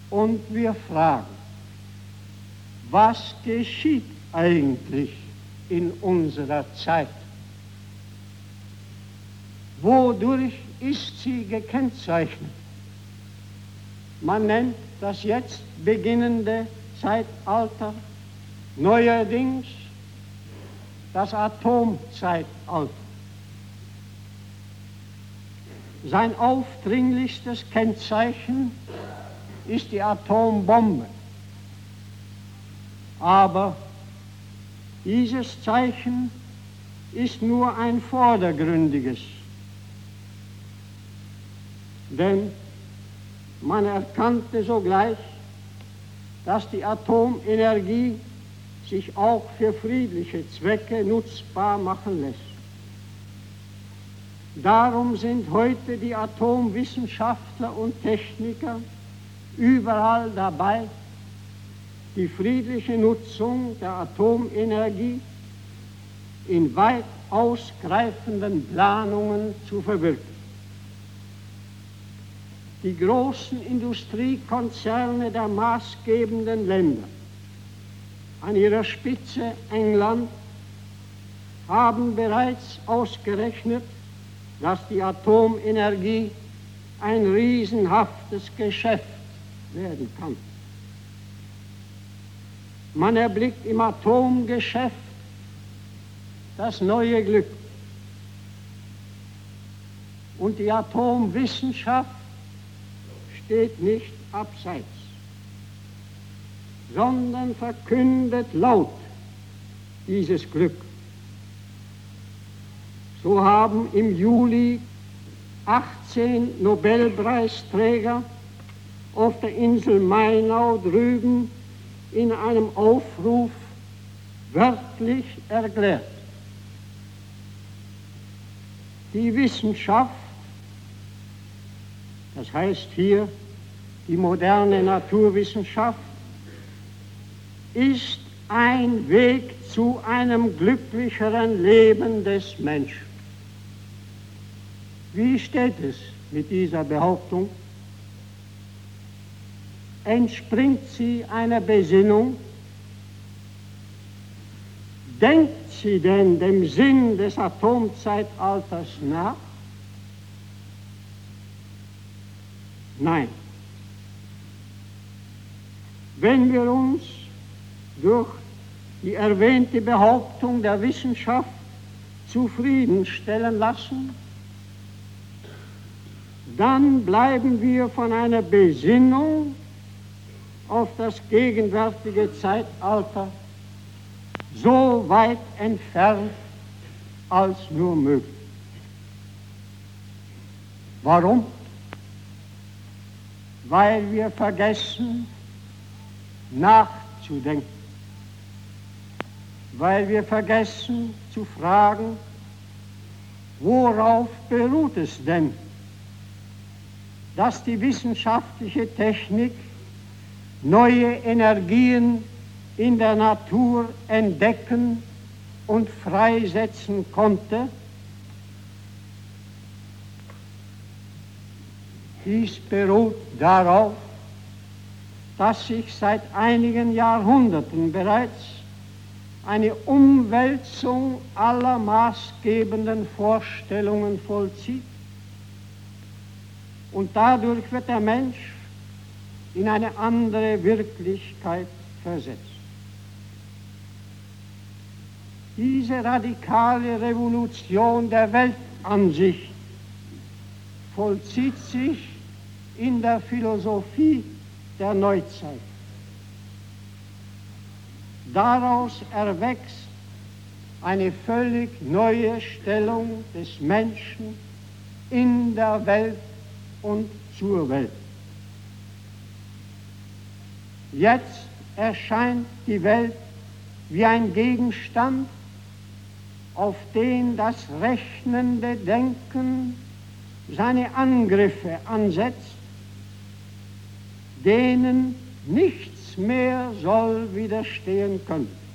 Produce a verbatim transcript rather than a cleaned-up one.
Und wir fragen, was geschieht eigentlich in unserer Zeit? Wodurch ist sie gekennzeichnet? Man nennt das jetzt beginnende Zeitalter neuerdings das Atomzeitalter. Sein aufdringlichstes Kennzeichen ist die Atombombe. Aber dieses Zeichen ist nur ein vordergründiges. Denn man erkannte sogleich, dass die Atomenergie sich auch für friedliche Zwecke nutzbar machen lässt. Darum sind heute die Atomwissenschaftler und Techniker überall dabei, die friedliche Nutzung der Atomenergie in weit ausgreifenden Planungen zu verwirklichen. Die großen Industriekonzerne der maßgebenden Länder, an ihrer Spitze England, haben bereits ausgerechnet, dass die Atomenergie ein riesenhaftes Geschäft werden kann. Man erblickt im Atomgeschäft das neue Glück. Und die Atomwissenschaft steht nicht abseits, sondern verkündet laut dieses Glück. So haben im Juli achtzehn Nobelpreisträger auf der Insel Mainau drüben in einem Aufruf wörtlich erklärt: Die Wissenschaft, das heißt hier die moderne Naturwissenschaft, ist ein Weg zu einem glücklicheren Leben des Menschen. Wie steht es mit dieser Behauptung? Entspringt sie einer Besinnung? Denkt sie denn dem Sinn des Atomzeitalters nach? Nein. Wenn wir uns durch die erwähnte Behauptung der Wissenschaft zufriedenstellen lassen, dann bleiben wir von einer Besinnung auf das gegenwärtige Zeitalter so weit entfernt als nur möglich. Warum? Weil wir vergessen, nachzudenken. Weil wir vergessen zu fragen, worauf beruht es denn, dass die wissenschaftliche Technik neue Energien in der Natur entdecken und freisetzen konnte? Dies beruht darauf, dass sich seit einigen Jahrhunderten bereits eine Umwälzung aller maßgebenden Vorstellungen vollzieht. Und dadurch wird der Mensch in eine andere Wirklichkeit versetzt. Diese radikale Revolution der Weltansicht vollzieht sich in der Philosophie der Neuzeit. Daraus erwächst eine völlig neue Stellung des Menschen in der Welt und zur Welt. Jetzt erscheint die Welt wie ein Gegenstand, auf den das rechnende Denken seine Angriffe ansetzt, denen nichts mehr soll widerstehen können.